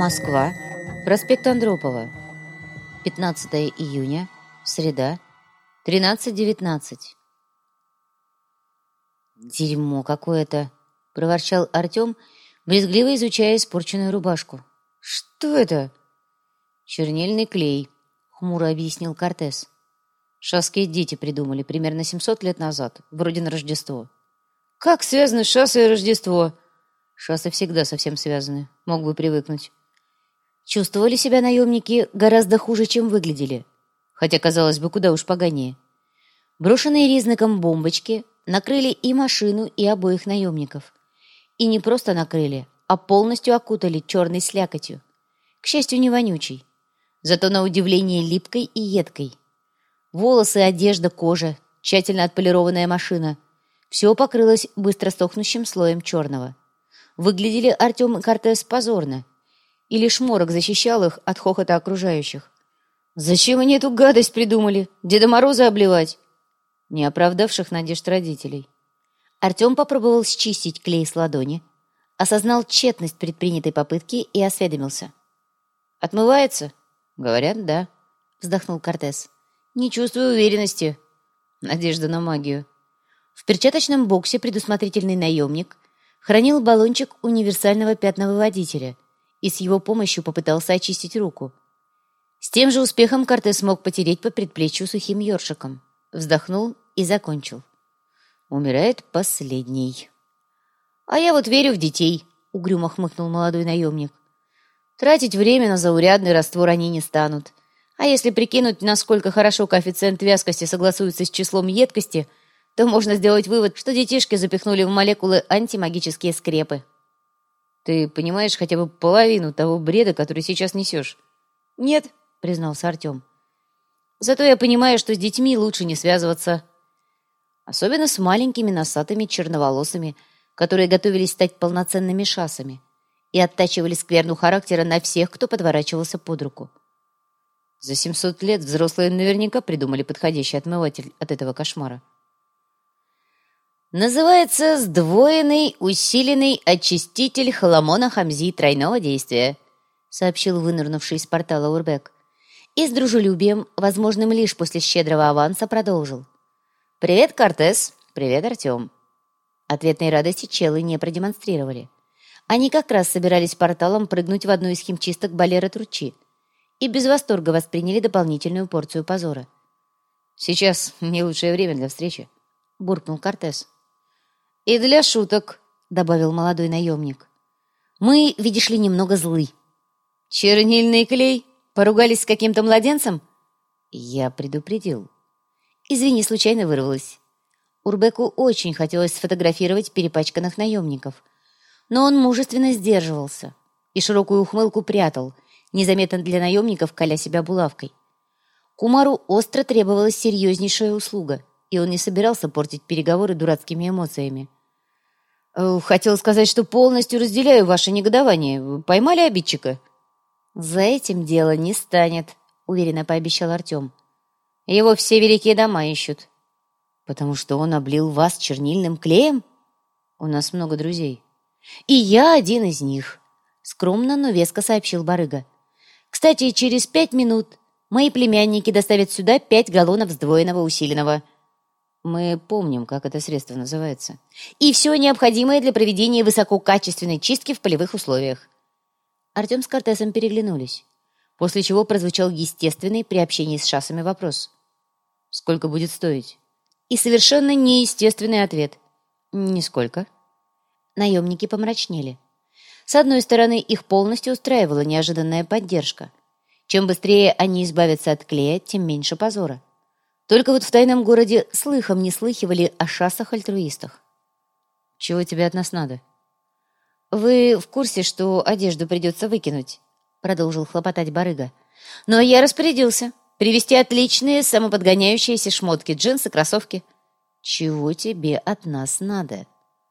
Москва. Проспект Андропова. 15 июня. Среда. 13:19. «Дерьмо какое-то!» — проворчал Артем, брезгливо изучая испорченную рубашку. «Что это?» «Чернильный клей», — хмуро объяснил Кортес. «Шасские дети придумали примерно 700 лет назад, вроде на Рождество». «Как связаны Шасса и Рождество?» «Шассы всегда совсем связаны, мог бы привыкнуть». Чувствовали себя наемники гораздо хуже, чем выглядели, хотя, казалось бы, куда уж поганее. Брошенные Ризнаком бомбочки накрыли и машину, и обоих наемников. И не просто накрыли, а полностью окутали черной слякотью. К счастью, не вонючей, зато на удивление липкой и едкой. Волосы, одежда, кожа, тщательно отполированная машина — все покрылось быстро сохнущим слоем черного. Выглядели Артем и Кортес позорно, и лишь морок защищал их от хохота окружающих. «Зачем они эту гадость придумали? Деда Мороза обливать?» Не оправдавших надежд родителей. Артем попробовал счистить клей с ладони, осознал тщетность предпринятой попытки и осведомился. «Отмывается?» «Говорят, да», — вздохнул Кортес. «Не чувствую уверенности». Надежда на магию. В перчаточном боксе предусмотрительный наемник хранил баллончик универсального пятновыводителя и с его помощью попытался очистить руку. С тем же успехом Кортес смог потереть по предплечью сухим ёршиком. Вздохнул и закончил. «Умирает последний». «А я вот верю в детей», — угрюмо хмыкнул молодой наемник. «Тратить время на заурядный раствор они не станут. А если прикинуть, насколько хорошо коэффициент вязкости согласуется с числом едкости, то можно сделать вывод, что детишки запихнули в молекулы антимагические скрепы». «Ты понимаешь хотя бы половину того бреда, который сейчас несешь?» «Нет», — признался Артем. «Зато я понимаю, что с детьми лучше не связываться. Особенно с маленькими носатыми черноволосыми, которые готовились стать полноценными шасами и оттачивали скверну характера на всех, кто подворачивался под руку. За 700 лет взрослые наверняка придумали подходящий отмыватель от этого кошмара. Называется «Сдвоенный усиленный очиститель хламона Хамзи тройного действия», сообщил вынырнувший из портала Урбек. И с дружелюбием, возможным лишь после щедрого аванса, продолжил. «Привет, Кортес. Привет, Артем». Ответной радости челы не продемонстрировали. Они как раз собирались порталом прыгнуть в одну из химчисток Балера Тручи и без восторга восприняли дополнительную порцию позора. «Сейчас не лучшее время для встречи», — буркнул Кортес. «И для шуток», — добавил молодой наемник. «Мы, видишь ли, немного злы». «Чернильный клей? Поругались с каким-то младенцем?» «Я предупредил». «Извини, случайно вырвалась». Урбеку очень хотелось сфотографировать перепачканных наемников, но он мужественно сдерживался и широкую ухмылку прятал, незаметно для наемников коля себя булавкой. Кумару остро требовалась серьезнейшая услуга, и он не собирался портить переговоры дурацкими эмоциями. «Хотел сказать, что полностью разделяю ваше негодование. Поймали обидчика?» «За этим дело не станет», — уверенно пообещал Артем. «Его все великие дома ищут». «Потому что он облил вас чернильным клеем?» «У нас много друзей». «И я один из них», — скромно, но веско сообщил барыга. «Кстати, через 5 минут мои племянники доставят сюда 5 галлонов сдвоенного усиленного». «Мы помним, как это средство называется». «И все необходимое для проведения высококачественной чистки в полевых условиях». Артем с Кортесом переглянулись, после чего прозвучал естественный при общении с шассами вопрос. «Сколько будет стоить?» И совершенно неестественный ответ. «Нисколько». Наемники помрачнели. С одной стороны, их полностью устраивала неожиданная поддержка. Чем быстрее они избавятся от клея, тем меньше позора. Только вот в тайном городе слыхом не слыхивали о шассах-альтруистах. «Чего тебе от нас надо?» «Вы в курсе, что одежду придется выкинуть?» Продолжил хлопотать барыга. «Но я распорядился привезти отличные самоподгоняющиеся шмотки, джинсы, кроссовки». «Чего тебе от нас надо?»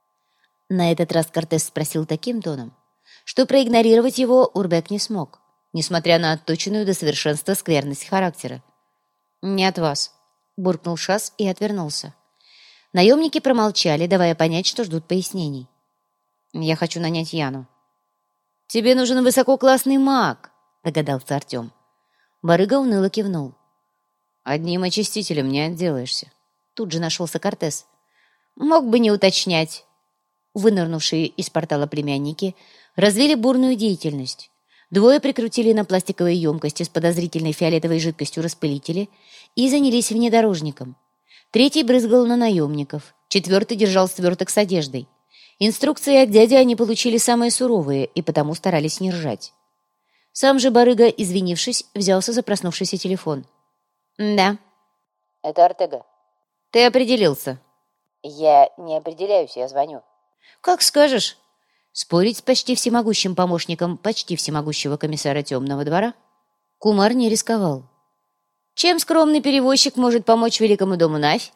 На этот раз Кортес спросил таким тоном, что проигнорировать его Урбек не смог, несмотря на отточенную до совершенства скверность характера. «Не от вас», — буркнул Шас и отвернулся. Наемники промолчали, давая понять, что ждут пояснений. «Я хочу нанять Яну». «Тебе нужен высококлассный маг», — догадался Артем. Барыга уныло кивнул. «Одним очистителем не отделаешься». Тут же нашелся Кортес. «Мог бы не уточнять». Вынырнувшие из портала племянники развили бурную деятельность. Двое прикрутили на пластиковые емкости с подозрительной фиолетовой жидкостью распылители и занялись внедорожником. Третий брызгал на наемников, четвертый держал сверток с одеждой. Инструкции от дяди они получили самые суровые и потому старались не ржать. Сам же барыга, извинившись, взялся за проснувшийся телефон. «Да». «Это Артега». «Ты определился?» «Я не определяюсь, я звоню». «Как скажешь». Спорить с почти всемогущим помощником почти всемогущего комиссара Темного двора Кумар не рисковал. «Чем скромный перевозчик может помочь великому дому Навь?»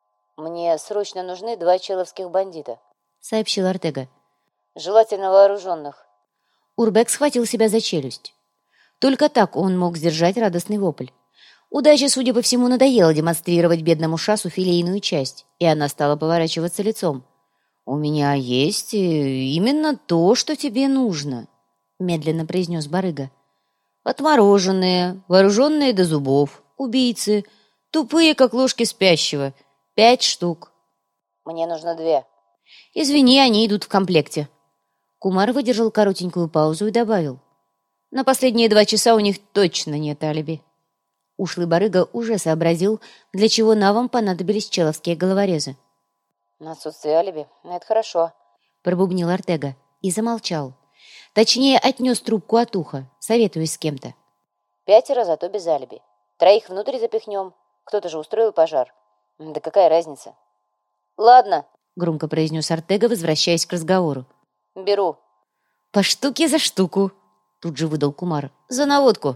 «Мне срочно нужны 2 человских бандита», — сообщил Артега. «Желательно вооруженных». Урбек схватил себя за челюсть. Только так он мог сдержать радостный вопль. Удача, судя по всему, надоела демонстрировать бедному шасу филейную часть, и она стала поворачиваться лицом. «У меня есть именно то, что тебе нужно», — медленно произнес барыга. «Отмороженные, вооруженные до зубов, убийцы, тупые, как ложки спящего. 5 штук». «Мне нужно 2». «Извини, они идут в комплекте». Кумар выдержал коротенькую паузу и добавил. «На последние 2 часа у них точно нет алиби». Ушлый барыга уже сообразил, для чего навам понадобились человские головорезы. «На отсутствие алиби? Это хорошо», — пробубнил Артега и замолчал. Точнее, отнес трубку от уха, советуясь с кем-то. 5, зато без алиби. 3 внутрь запихнем. Кто-то же устроил пожар. Да какая разница?» «Ладно», — громко произнес Артега, возвращаясь к разговору. «беру». «По штуке за штуку», — тут же выдал Кумар. «За наводку».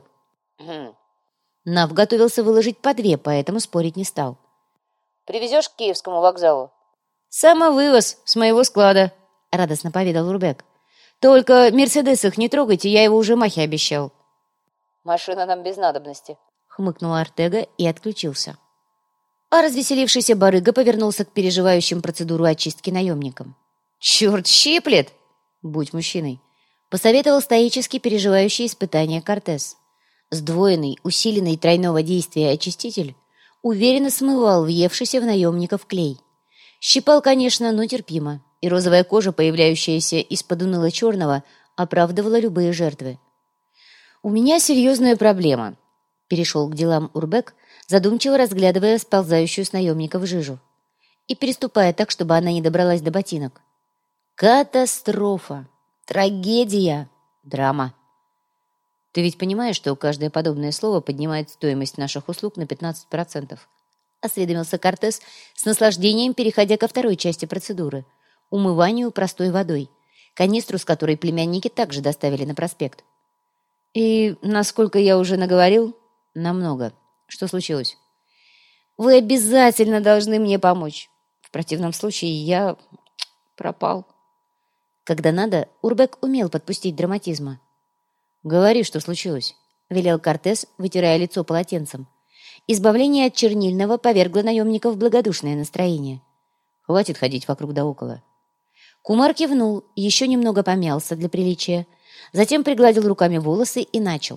Нав готовился выложить по 2, поэтому спорить не стал. «Привезешь к Киевскому вокзалу?» «Самовывоз с моего склада», — радостно поведал Урбек. «Только Мерседес их не трогайте, я его уже Махе обещал». «Машина нам без надобности», — хмыкнул Артега и отключился. А развеселившийся барыга повернулся к переживающим процедуру очистки наемникам. «Черт, щиплет!» «Будь мужчиной», — посоветовал стоически переживающий испытания Кортес. Сдвоенный, усиленный тройного действия очиститель уверенно смывал въевшийся в наемников клей. Щипал, конечно, но терпимо, и розовая кожа, появляющаяся из-под уныло-черного, оправдывала любые жертвы. «У меня серьезная проблема», — перешел к делам Урбек, задумчиво разглядывая сползающую с наемников жижу и переступая так, чтобы она не добралась до ботинок. «Катастрофа! Трагедия! Драма!» «Ты ведь понимаешь, что каждое подобное слово поднимает стоимость наших услуг на 15%? Осведомился Кортес с наслаждением, переходя ко второй части процедуры — умыванию простой водой, канистру с которой племянники также доставили на проспект. «И, насколько я уже наговорил, намного. Что случилось?» «Вы обязательно должны мне помочь. В противном случае я пропал». Когда надо, Урбек умел подпустить драматизма. «Говори, что случилось», — велел Кортес, вытирая лицо полотенцем. Избавление от чернильного повергло наемников в благодушное настроение. «Хватит ходить вокруг да около». Кумар кивнул, еще немного помялся для приличия, затем пригладил руками волосы и начал.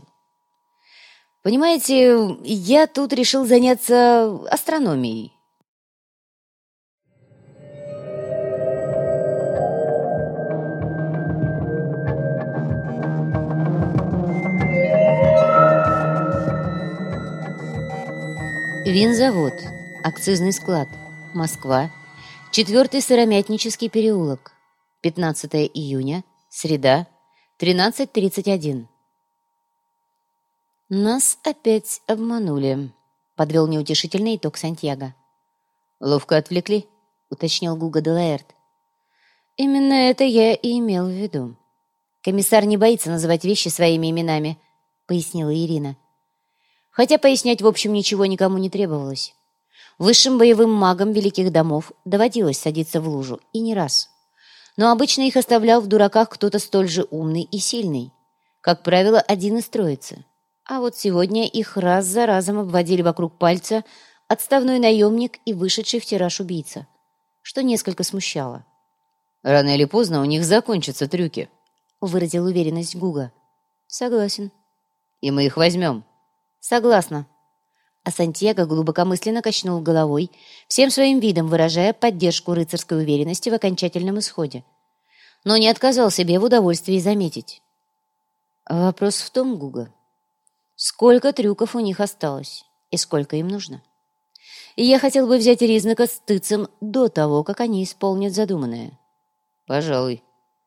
«Понимаете, я тут решил заняться астрономией». Винзавод, акцизный склад, Москва, 4-й Сыромятнический переулок, 15 июня, среда, 13:31. «Нас опять обманули», — подвел неутешительный итог Сантьяго. «Ловко отвлекли», — уточнил Гуго де Лаэрт. «Именно это я и имел в виду. Комиссар не боится называть вещи своими именами», — пояснила Ирина. Хотя пояснять, в общем, ничего никому не требовалось. Высшим боевым магам великих домов доводилось садиться в лужу, и не раз. Но обычно их оставлял в дураках кто-то столь же умный и сильный. Как правило, один из троицы. А вот сегодня их раз за разом обводили вокруг пальца отставной наемник и вышедший в тираж убийца, что несколько смущало. «Рано или поздно у них закончатся трюки», — выразил уверенность Гуга. Согласен. И мы их возьмем. Согласна. А Сантьяго глубокомысленно качнул головой, всем своим видом выражая поддержку рыцарской уверенности в окончательном исходе. Но не отказал себе в удовольствии заметить. Вопрос в том, Гуга, сколько трюков у них осталось и сколько им нужно. И я хотел бы взять Ризнака с Тыцем до того, как они исполнят задуманное. Пожалуй.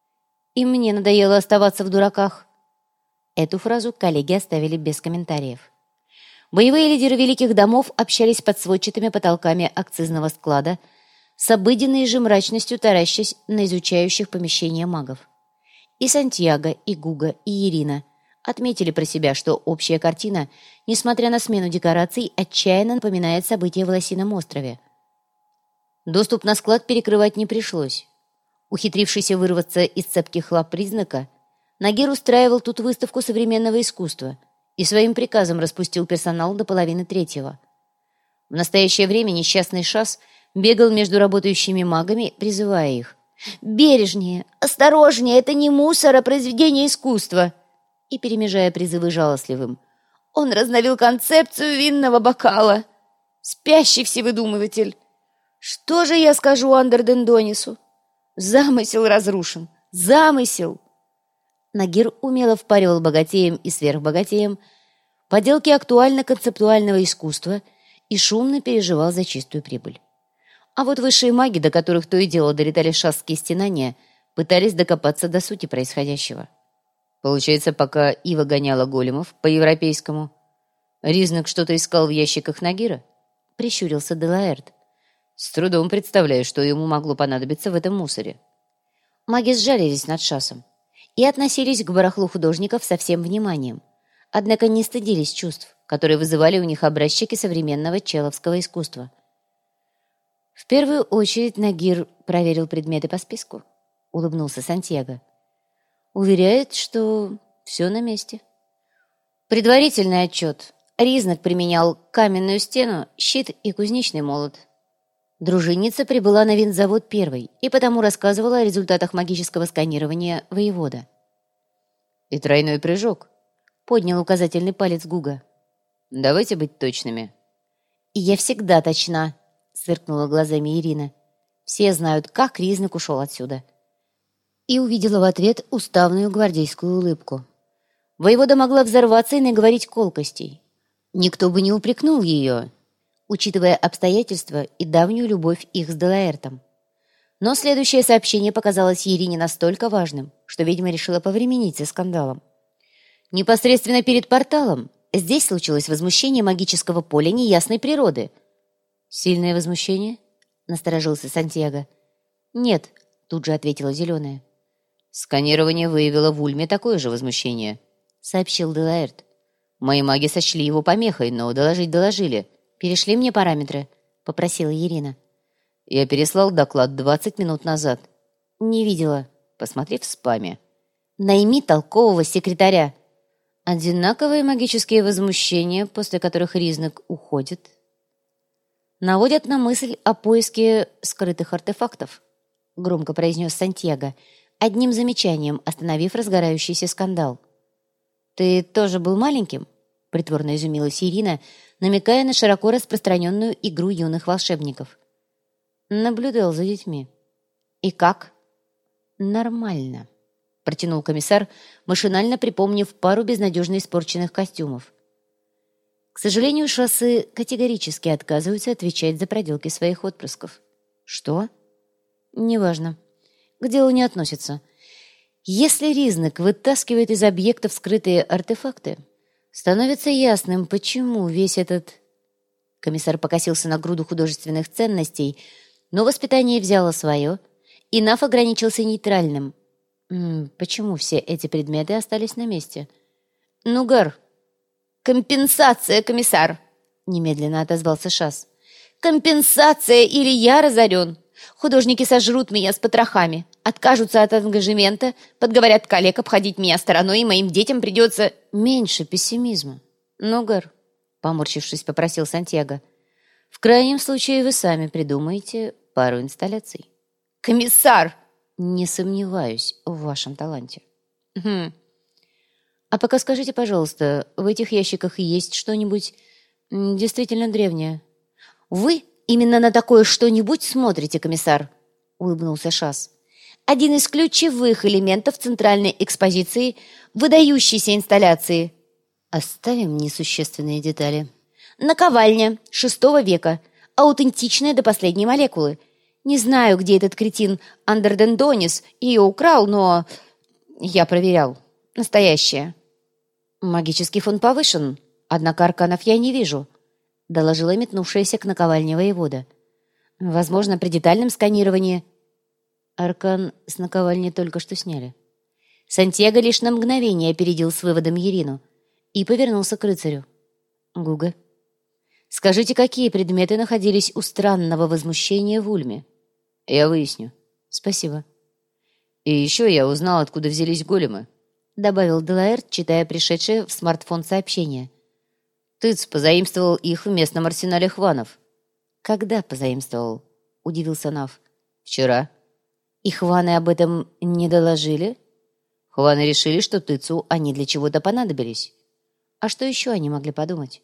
И мне надоело оставаться в дураках. Эту фразу коллеги оставили без комментариев. Боевые лидеры великих домов общались под сводчатыми потолками акцизного склада, с обыденной же мрачностью таращась на изучающих помещения магов. И Сантьяго, и Гуга, и Ирина отметили про себя, что общая картина, несмотря на смену декораций, отчаянно напоминает события в Лосином острове. Доступ на склад перекрывать не пришлось. Ухитрившийся вырваться из цепких лап Признака, Нагир устраивал тут выставку современного искусства и своим приказом распустил персонал до 2:30. В настоящее время несчастный Шас бегал между работающими магами, призывая их. «Бережнее! Осторожнее! Это не мусор, а произведение искусства!» И перемежая призывы жалостливым. «Он разновил концепцию винного бокала! Спящий всевыдумыватель! Что же я скажу Андердендонису? Замысел разрушен! Замысел!» Нагир умело впаривал богатеям и сверхбогатеям поделки актуально-концептуального искусства и шумно переживал за чистую прибыль. А вот высшие маги, до которых то и дело долетали шасские стенания, пытались докопаться до сути происходящего. Получается, пока Ива гоняла големов по-европейскому, Ризнак что-то искал в ящиках Нагира? Прищурился Делаэрт. С трудом представляю, что ему могло понадобиться в этом мусоре. Маги сжалились над Шасом и относились к барахлу художников со всем вниманием, однако не стыдились чувств, которые вызывали у них образчики современного человского искусства. В первую очередь Нагир проверил предметы по списку, улыбнулся Сантьяго. Уверяет, что все на месте. Предварительный отчет. Ризнак применял каменную стену, щит и кузнечный молот. Дружинница прибыла на винзавод первой и потому рассказывала о результатах магического сканирования воевода. «И тройной прыжок», — поднял указательный палец Гуга. «Давайте быть точными». «И я всегда точна», — сверкнула глазами Ирина. «Все знают, как Ризнак ушел отсюда». И увидела в ответ уставную гвардейскую улыбку. Воевода могла взорваться и наговорить колкостей. Никто бы не упрекнул ее, учитывая обстоятельства и давнюю любовь их с Делаэртом. Но следующее сообщение показалось Ирине настолько важным, что ведьма решила повременить со скандалом. Непосредственно перед порталом здесь случилось возмущение магического поля неясной природы. «Сильное возмущение?» — насторожился Сантьяго. «Нет», — тут же ответила Зеленая. «Сканирование выявило в Ульме такое же возмущение», — сообщил Делаэрт. «Мои маги сочли его помехой, но доложили. «Перешли мне параметры», — попросила Ирина. «Я переслал доклад 20 минут назад». «Не видела». «Посмотри в спаме». «Найми толкового секретаря». Одинаковые магические возмущения, после которых Ризнак уходит, наводят на мысль о поиске скрытых артефактов, громко произнес Сантьяго, одним замечанием остановив разгорающийся скандал. «Ты тоже был маленьким?» — притворно изумилась Ирина, намекая на широко распространенную игру юных волшебников. Наблюдал за детьми. «И как?» «Нормально», — протянул комиссар, машинально припомнив пару безнадежно испорченных костюмов. К сожалению, шоссы категорически отказываются отвечать за проделки своих отпрысков. «Что?» «Неважно. К делу не относится. Если Ризнак вытаскивает из объектов скрытые артефакты, становится ясным, почему весь этот...» Комиссар покосился на груду художественных ценностей, но воспитание взяло свое, и Наф ограничился нейтральным. «Почему все эти предметы остались на месте?» «Нугар!» «Компенсация, комиссар!» — немедленно отозвался Шас. «Компенсация, или я разорен! Художники сожрут меня с потрохами, откажутся от ангажемента, подговорят коллег обходить меня стороной, и моим детям придется...» «Меньше пессимизма. Нугар!» — поморщившись, попросил Сантьяго. «В крайнем случае вы сами придумаете пару инсталляций». «Комиссар!» «Не сомневаюсь в вашем таланте». Хм. А пока скажите, пожалуйста, в этих ящиках есть что-нибудь действительно древнее? «Вы именно на такое что-нибудь смотрите, комиссар», — улыбнулся Шас. «Один из ключевых элементов центральной экспозиции выдающейся инсталляции». Оставим несущественные детали. Наковальня VI века, аутентичная до последней молекулы. Не знаю, где этот кретин Андерден-Донис ее украл, но я проверял. Настоящая. Магический фон повышен, однако арканов я не вижу, доложила метнувшаяся к наковальне воевода. Возможно, при детальном сканировании... Аркан с наковальни только что сняли. Сантьяго лишь на мгновение опередил с выводом Ирину и повернулся к рыцарю. «Гуга, скажите, какие предметы находились у странного возмущения в Ульме?» «Я выясню». «Спасибо». «И еще я узнал, откуда взялись големы», — добавил Делаэрт, читая пришедшее в смартфон сообщение. «Тыц позаимствовал их в местном арсенале хванов». «Когда позаимствовал?» — удивился Нав. «Вчера». «И хваны об этом не доложили?» «Хваны решили, что Тыцу они для чего-то понадобились». «А что еще они могли подумать?»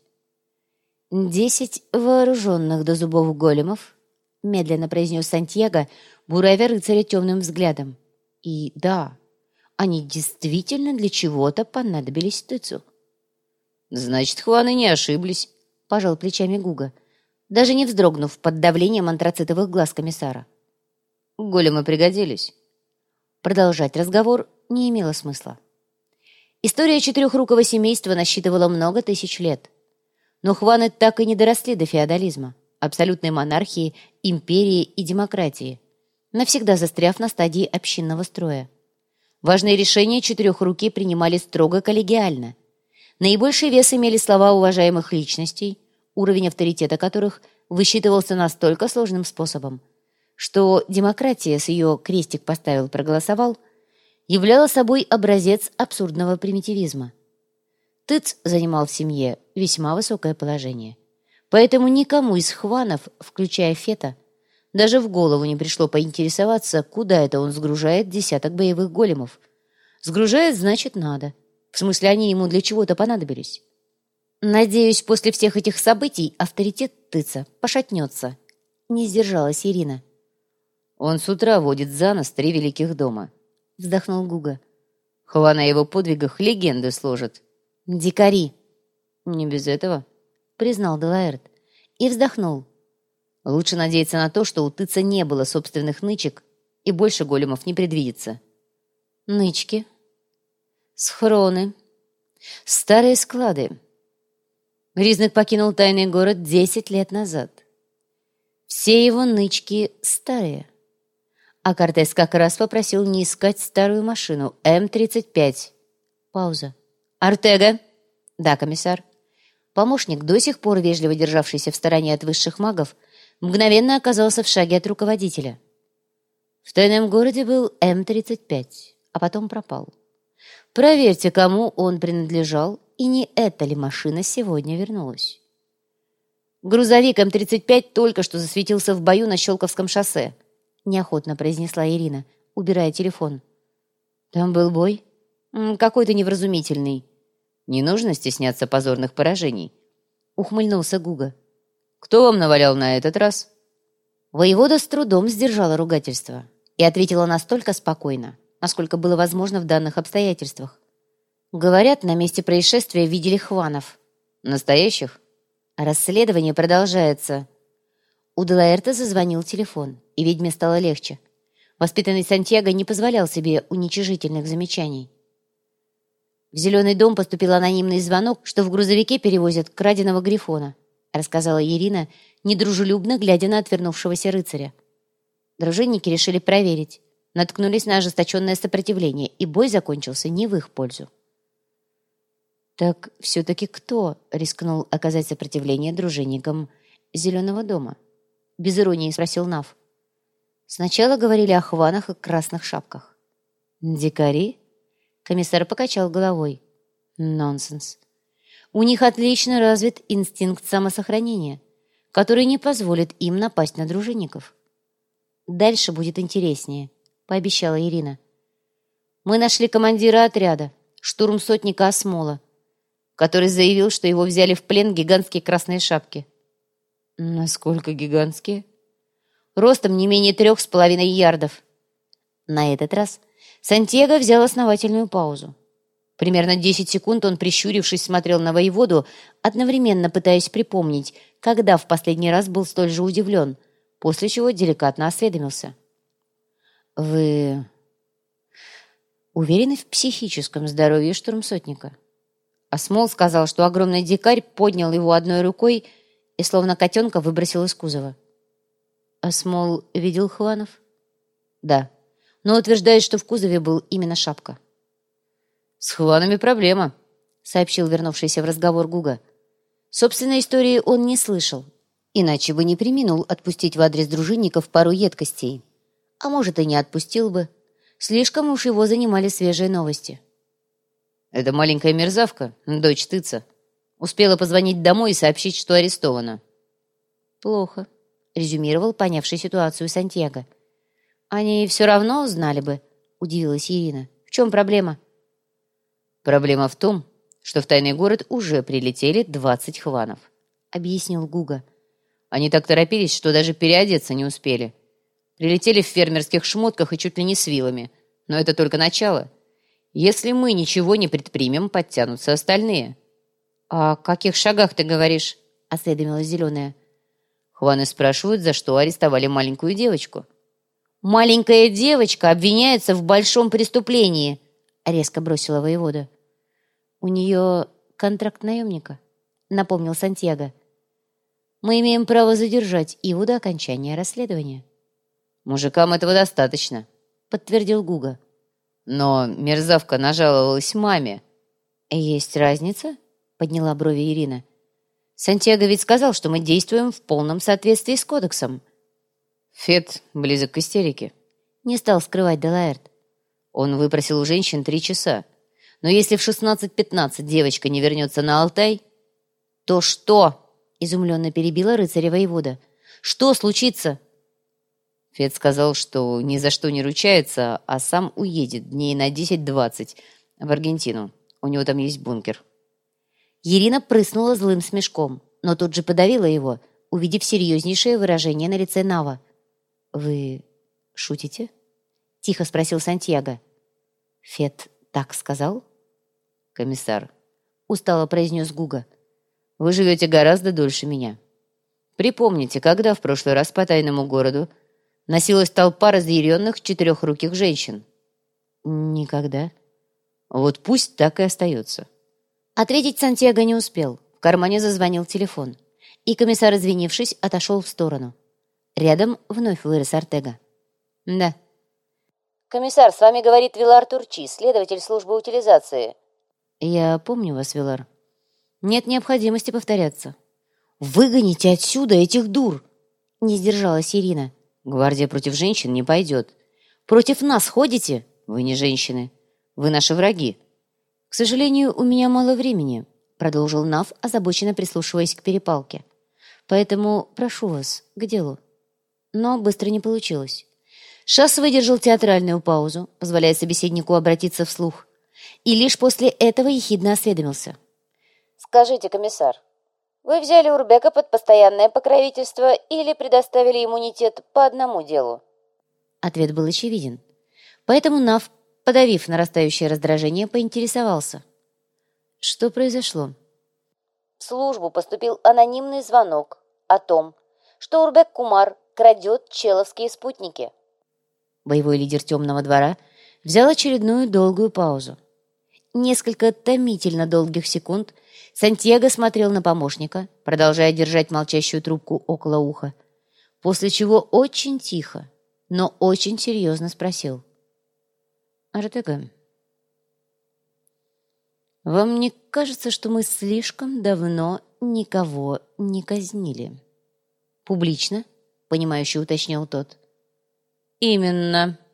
10 вооруженных до зубов големов», — медленно произнес Сантьяго, буравя рыцаря темным взглядом. «И да, они действительно для чего-то понадобились Тыцу». «Значит, хваны не ошиблись», — пожал плечами Гуга, даже не вздрогнув под давлением антрацитовых глаз комиссара. «Големы пригодились». Продолжать разговор не имело смысла. История четырехрукого семейства насчитывала много тысяч лет. Но хваны так и не доросли до феодализма, абсолютной монархии, империи и демократии, навсегда застряв на стадии общинного строя. Важные решения четырехруки принимали строго коллегиально. Наибольший вес имели слова уважаемых личностей, уровень авторитета которых высчитывался настолько сложным способом, что демократия с ее крестик поставил, проголосовал, являла собой образец абсурдного примитивизма. Тыц занимал в семье весьма высокое положение, поэтому никому из хванов, включая Фета, даже в голову не пришло поинтересоваться, куда это он сгружает десяток боевых големов. Сгружает, значит, надо. В смысле, они ему для чего-то понадобились. «Надеюсь, после всех этих событий авторитет Тыца пошатнется», — не сдержалась Ирина. «Он с утра водит за нос 3 великих дома», — вздохнул Гуга. «Хван о его подвигах легенды сложит». «Дикари». «Не без этого», — признал Делаэрт и вздохнул. «Лучше надеяться на то, что у Тыца не было собственных нычек, и больше големов не предвидится». «Нычки? Схроны? Старые склады». Гризнак покинул тайный город 10 лет назад. Все его нычки старые. А Кортес как раз попросил не искать старую машину М-35. Пауза. «Артега?» «Да, комиссар». Помощник, до сих пор вежливо державшийся в стороне от высших магов, мгновенно оказался в шаге от руководителя. В тайном городе был М-35, а потом пропал. Проверьте, кому он принадлежал, и не эта ли машина сегодня вернулась. «Грузовик М-35 только что засветился в бою на Щелковском шоссе», неохотно произнесла Ирина, убирая телефон. «Там был бой? Какой-то невразумительный. Не нужно стесняться позорных поражений», ухмыльнулся Гуга. «Кто вам навалял на этот раз?» Воевода с трудом сдержала ругательство и ответила настолько спокойно, насколько было возможно в данных обстоятельствах. «Говорят, на месте происшествия видели хванов». «Настоящих?» «Расследование продолжается». У Делаэрта зазвонил телефон, и ведьме стало легче. Воспитанный Сантьяго не позволял себе уничижительных замечаний. В Зеленый дом поступил анонимный звонок, что в грузовике перевозят краденого грифона, рассказала Ирина, недружелюбно глядя на отвернувшегося рыцаря. Дружинники решили проверить, наткнулись на ожесточенное сопротивление, и бой закончился не в их пользу. «Так все-таки кто рискнул оказать сопротивление дружинникам Зеленого дома?» — без иронии спросил Нав. «Сначала говорили о хванах и красных шапках». «Дикари?» — комиссар покачал головой. «Нонсенс. У них отлично развит инстинкт самосохранения, который не позволит им напасть на дружинников». «Дальше будет интереснее», — пообещала Ирина. Мы нашли командира отряда, штурмсотника Осмола, который заявил, что его взяли в плен гигантские красные шапки. Насколько гигантские? Ростом не менее 3,5 ярдов. На этот раз Сантьяго взял основательную паузу. Примерно 10 секунд он, прищурившись, смотрел на воеводу, одновременно пытаясь припомнить, когда в последний раз был столь же удивлен, после чего деликатно осведомился. «Вы уверены в психическом здоровье штурмсотника?» Осмол сказал, что огромный дикарь поднял его одной рукой и словно котенка выбросил из кузова. Осмол видел Хванов? Да, но утверждает, что в кузове был именно шапка. «С Хванами проблема», — сообщил вернувшийся в разговор Гуга. Собственной истории он не слышал, иначе бы не преминул отпустить в адрес дружинников пару едкостей. А может, и не отпустил бы. Слишком уж его занимали свежие новости. «Это маленькая мерзавка, дочь Тыца. Успела позвонить домой и сообщить, что арестована». «Плохо», — резюмировал понявший ситуацию Сантьяго. «Они все равно знали бы», — удивилась Ирина. «В чем проблема?» «Проблема в том, что в тайный город уже прилетели 20 Хванов», — объяснил Гуга. «Они так торопились, что даже переодеться не успели. Прилетели в фермерских шмотках и чуть ли не с вилами. Но это только начало. Если мы ничего не предпримем, подтянутся остальные». «О каких шагах ты говоришь?» — осведомилась Зеленая. «Хваны спрашивают, за что арестовали маленькую девочку». «Маленькая девочка обвиняется в большом преступлении», — резко бросила воевода. «У нее контракт наемника», — напомнил Сантьяго. «Мы имеем право задержать его до окончания расследования». «Мужикам этого достаточно», — подтвердил Гуга. «Но мерзавка нажаловалась маме». «Есть разница?» — подняла брови Ирина. «Сантьяго ведь сказал, что мы действуем в полном соответствии с кодексом». «Фет близок к истерике», — не стал скрывать Делаэрт. «Он выпросил у женщин 3 часа. Но если в 16:15 девочка не вернется на Алтай...» «То что?» — изумленно перебила рыцаря воевода. «Что случится?» Фет сказал, что ни за что не ручается, а сам уедет дней на 10-20 в Аргентину. У него там есть бункер. Ирина прыснула злым смешком, но тут же подавила его, увидев серьезнейшее выражение на лице Нава. «Вы шутите?» — тихо спросил Сантьяго. «Фет так сказал?» «Комиссар», — устало произнес Гуга, — «вы живете гораздо дольше меня. Припомните, когда в прошлый раз по тайному городу носилась толпа разъяренных четырехруких женщин?» «Никогда». «Вот пусть так и остается». Ответить Сантьяго не успел. В кармане зазвонил телефон, и комиссар, извинившись, отошел в сторону. Рядом вновь вырос Ортега. «Да». «Комиссар, с вами говорит Вилар Турчи, следователь службы утилизации». «Я помню вас, Вилар. Нет необходимости повторяться». «Выгоните отсюда этих дур!» — не сдержалась Ирина. «Гвардия против женщин не пойдет. Против нас ходите? Вы не женщины. Вы наши враги». «К сожалению, у меня мало времени», — продолжил Нав, озабоченно прислушиваясь к перепалке. «Поэтому прошу вас, к делу». Но быстро не получилось. Шас выдержал театральную паузу, позволяя собеседнику обратиться вслух, и лишь после этого ехидно осведомился. «Скажите, комиссар, вы взяли Урбека под постоянное покровительство или предоставили иммунитет по одному делу?» Ответ был очевиден. Поэтому Нав, подавив нарастающее раздражение, поинтересовался. «Что произошло?» В службу поступил анонимный звонок о том, что Урбек Кумар крадет человские спутники. Боевой лидер Темного двора взял очередную долгую паузу. Несколько томительно долгих секунд Сантьяго смотрел на помощника, продолжая держать молчащую трубку около уха, после чего очень тихо, но очень серьезно спросил. «Ортега, вам не кажется, что мы слишком давно никого не казнили?» «Публично?» — понимающе уточнил тот. «Именно»,